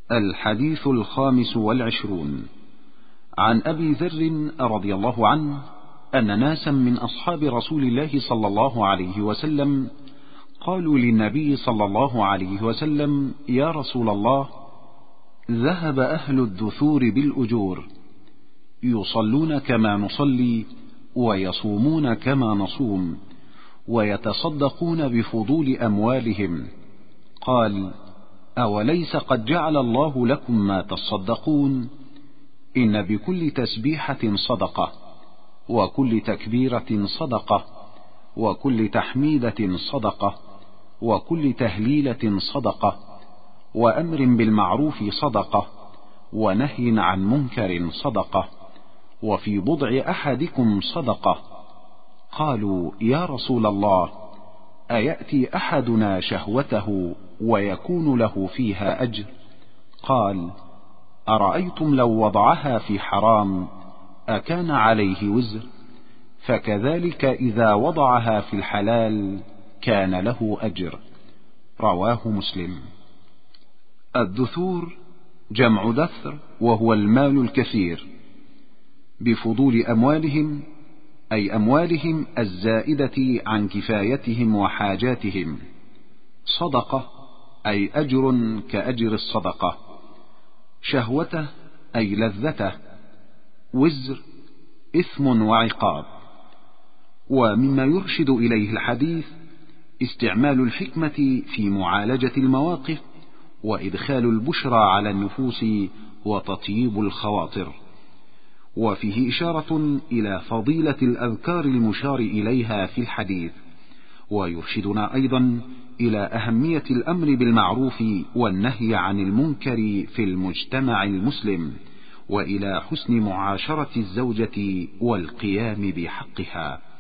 الحديث 25 عن أبي ذر رضي الله عنه أن ناسا من أصحاب رسول الله صلى الله عليه وسلم قالوا للنبي صلى الله عليه وسلم: يا رسول الله، ذهب أهل الدثور بالأجور، يصلون كما نصلي ويصومون كما نصوم ويتصدقون بفضول أموالهم. قال: أوليس قد جعل الله لكم ما تصدقون؟ إن بكل تسبيحة صدقة، وكل تكبيرة صدقة، وكل تحميدة صدقة، وكل تهليلة صدقة، وأمر بالمعروف صدقة، ونهي عن منكر صدقة، وفي بضع أحدكم صدقة. قالوا: يا رسول الله، أيأتي أحدنا شهوته ويكون له فيها أجر؟ قال: أرأيتم لو وضعها في حرام أكان عليه وزر؟ فكذلك إذا وضعها في الحلال كان له أجر. رواه مسلم. الدثور جمع دثر، وهو المال الكثير. بفضول أموالهم أي أموالهم الزائدة عن كفايتهم وحاجاتهم. صدقة أي أجر كأجر الصدقة. شهوته أي لذته. وزر إثم وعقاب. ومما يرشد إليه الحديث استعمال الحكمة في معالجة المواقف، وإدخال البشرى على النفوس، وتطييب الخواطر. وفيه إشارة إلى فضيلة الأذكار المشار إليها في الحديث، ويرشدنا أيضا إلى أهمية الأمر بالمعروف والنهي عن المنكر في المجتمع المسلم، وإلى حسن معاشرة الزوجة والقيام بحقها.